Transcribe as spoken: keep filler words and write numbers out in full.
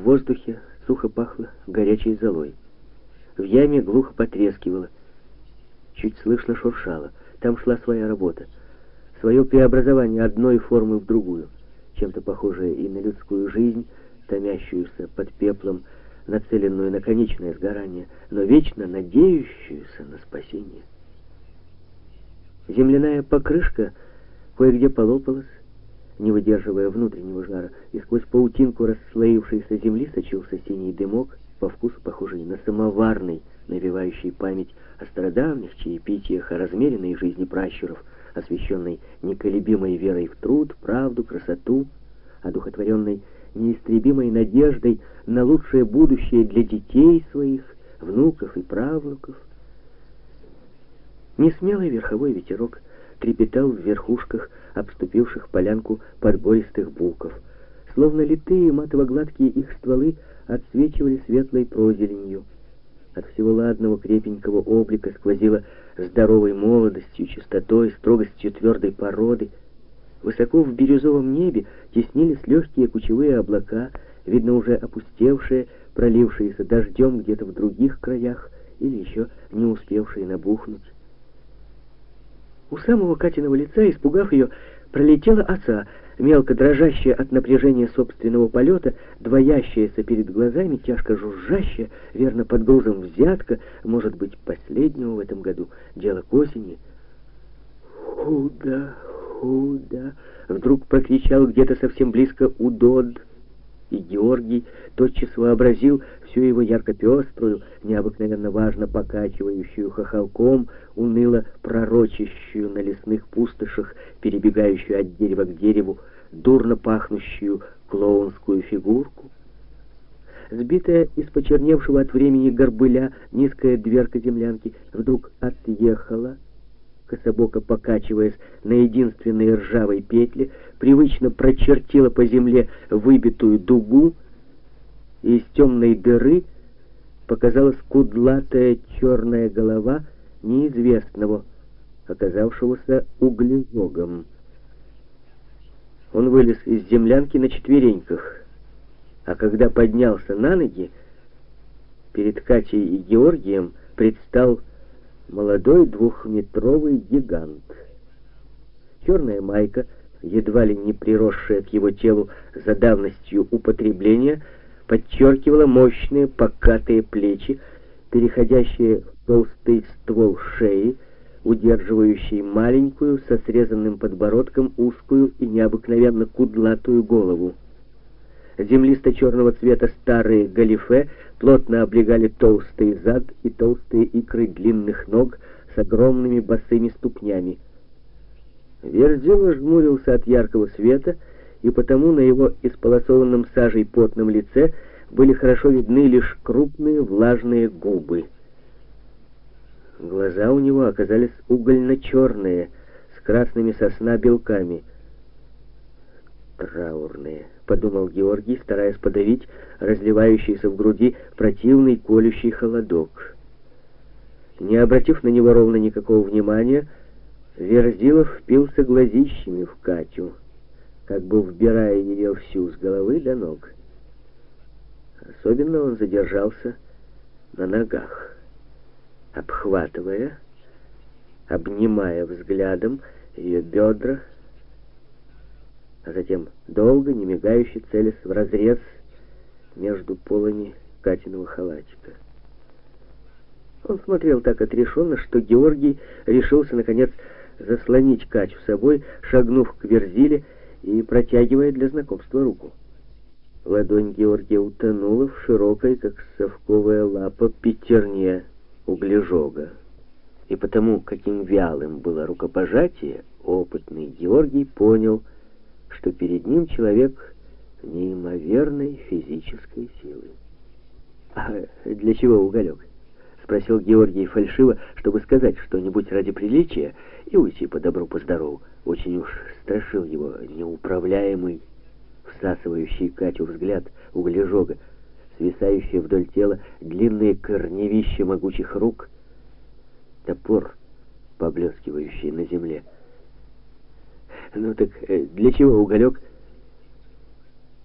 воздухе сухо пахло горячей золой. В яме глухо потрескивало. Чуть слышно шуршало. Там шла своя работа. Свое преобразование одной формы в другую, чем-то похожее и на людскую жизнь, томящуюся под пеплом, нацеленную на конечное сгорание, но вечно надеющуюся на спасение. Земляная покрышка кое-где полопалась, не выдерживая внутреннего жара, и сквозь паутинку расслоившейся земли сочился синий дымок, по вкусу похожий на самоварный, навевающий память о стародавних чаепитиях, о размеренной жизни пращуров, освященной неколебимой верой в труд, правду, красоту, одухотворенной неистребимой надеждой на лучшее будущее для детей своих, внуков и правнуков. Несмелый верховой ветерок трепетал в верхушках обступивших полянку подбористых буков. Словно литые матово-гладкие их стволы отсвечивали светлой прозеленью. От всего ладного крепенького облика сквозило здоровой молодостью, чистотой, строгостью твердой породы. Высоко в бирюзовом небе теснились легкие кучевые облака, видно уже опустевшие, пролившиеся дождем где-то в других краях или еще не успевшие набухнуть. У самого Катиного лица, испугав ее, пролетела оса, мелко дрожащая от напряжения собственного полета, двоящаяся перед глазами, тяжко жужжащая, верно под грузом взятка, может быть, последнего в этом году, дело к осени. «Худо, худо!» — вдруг прокричал где-то совсем близко Удод, и Георгий тотчас вообразил всю его ярко-пеструю, необыкновенно важно покачивающую хохолком, уныло пророчащую на лесных пустошах, перебегающую от дерева к дереву, дурно пахнущую клоунскую фигурку. Сбитая из почерневшего от времени горбыля низкая дверка землянки вдруг отъехала, кособоко покачиваясь на единственной ржавой петле, привычно прочертила по земле выбитую дугу, и из темной дыры показалась кудлатая черная голова неизвестного, оказавшегося углежогом. Он вылез из землянки на четвереньках, а когда поднялся на ноги, перед Катей и Георгием предстал молодой двухметровый гигант. Черная майка, едва ли не приросшая к его телу за давностью употребления, подчеркивала мощные покатые плечи, переходящие в толстый ствол шеи, удерживающий маленькую со срезанным подбородком узкую и необыкновенно кудлатую голову. Землисто-черного цвета старые галифе плотно облегали толстый зад и толстые икры длинных ног с огромными босыми ступнями. Верзила жмурился от яркого света, и потому на его исполосованном сажей потном лице были хорошо видны лишь крупные влажные губы. Глаза у него оказались угольно-черные, с красными сосна белками. «Траурные», — подумал Георгий, стараясь подавить разливающийся в груди противный колющий холодок. Не обратив на него ровно никакого внимания, Верзилов впился глазищами в Катю, как бы вбирая ее всю с головы до ног. Особенно он задержался на ногах, обхватывая, обнимая взглядом ее бедра, а затем долго, не мигающе целясь вразрез между полами Катиного халатика. Он смотрел так отрешенно, что Георгий решился, наконец, заслонить Катю собой, шагнув к Верзиле и протягивая для знакомства руку. Ладонь Георгия утонула в широкой, как совковая лапа, пятерне углежога. И потому, каким вялым было рукопожатие, опытный Георгий понял, что перед ним человек неимоверной физической силы. «А для чего уголек?» — спросил Георгий фальшиво, чтобы сказать что-нибудь ради приличия и уйти по добру, по здорову. Очень уж страшил его неуправляемый, всасывающий Катю взгляд углежога, свисающие вдоль тела длинные корневища могучих рук, топор, поблескивающий на земле. «Ну так для чего уголек?»